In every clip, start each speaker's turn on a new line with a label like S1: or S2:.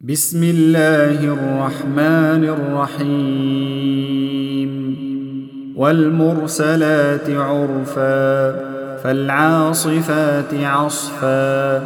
S1: بسم الله الرحمن الرحيم والمرسلات عرفا فالعاصفات عصفا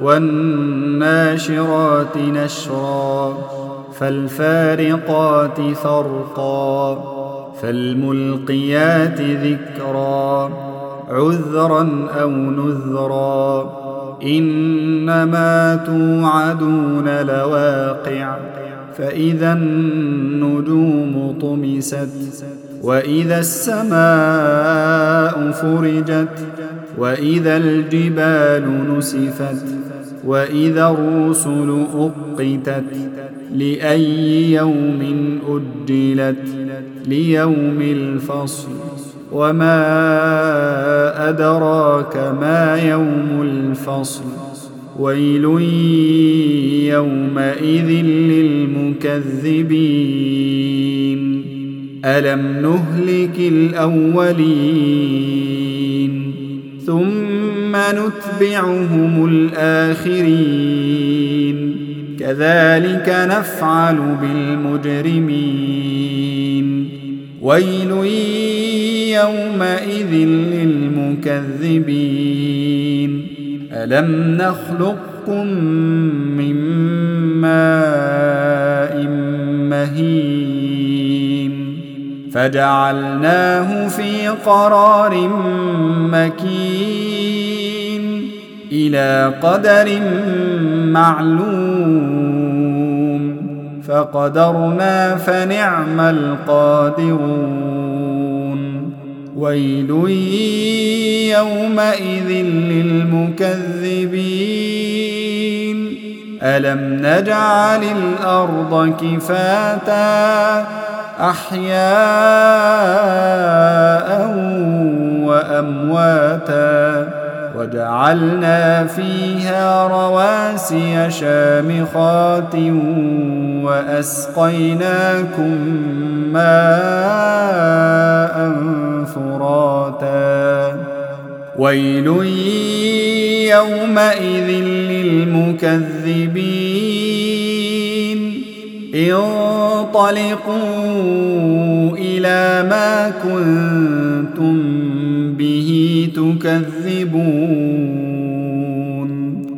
S1: والناشرات نشرا فالفارقات فرقا فالملقيات ذكرا عذرا أو نذرا إنما توعدون لواقع فإذا النجوم طمست وإذا السماء فرجت وإذا الجبال نسفت وإذا الرسل أقتت لأي يوم أجلت ليوم الفصل وما أدراك ما يوم الفصل ويل يومئذ للمكذبين ألم نهلك الأولين ثم نتبعهم الآخرين كذلك نفعل بالمجرمين ويل يومئذ للمكذبين ألم نخلقكم من ماء مهين فجعلناه في قرار مكين إلى قدر معلوم فقدرنا فنعم القادرون ويل يومئذ للمكذبين ألم نجعل الأرض كفاتا أحياء وأمواتا وجعلنا فيها رواسي شامخات وأسقيناكم ماء فراتا ويل يومئذ للمكذبين انطلقوا إلى ما كنتم به تكذبون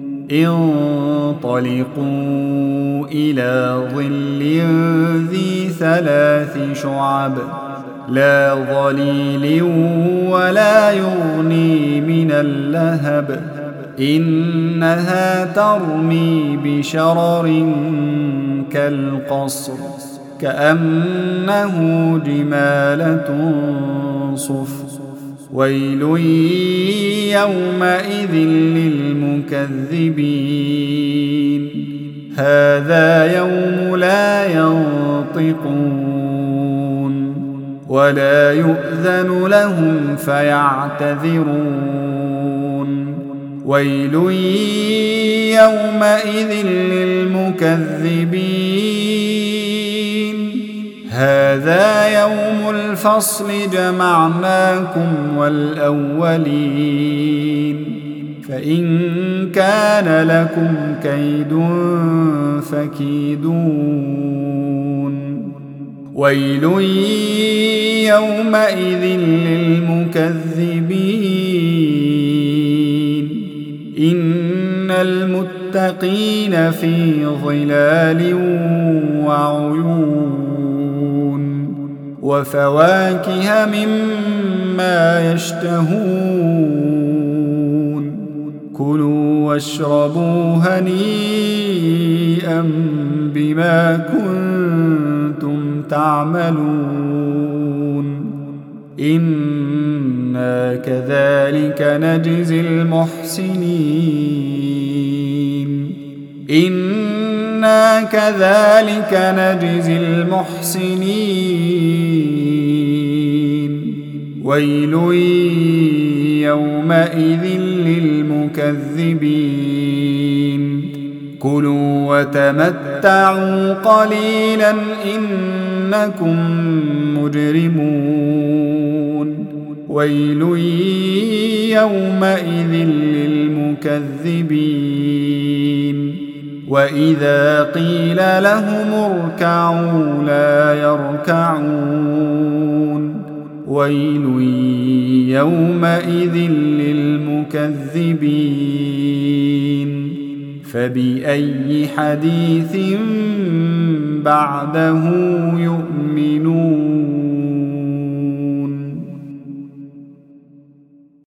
S1: انطلقوا إلى ظل ذي 3 شعب لا ظليل ولا يغني من اللهب إنها ترمي بشرر كالقصر كأنه جمالة صفر ويل يومئذ للمكذبين هذا يوم لا ينطقون ولا يؤذن لهم فيعتذرون ويل يومئذ للمكذبين هذا يوم الفصل جمعناكم والأولين فإن كان لكم كيد فكيدون ويل يومئذ للمكذبين إن المتقين في ظلال وعيون وفواكه مما يشتهون كلوا واشربوا هنيئا بما كنتم تعملون إنا كذلك نجزي المحسنين إنا كذلك نجزي المحسنين ويل يومئذ للمكذبين كلوا وتمتعوا قليلا إنكم مجرمون ويل يومئذ للمكذبين وإذا قيل لهم اركعوا لا يركعون ويل يومئذ للمكذبين فبأي حديث بعده يؤمنون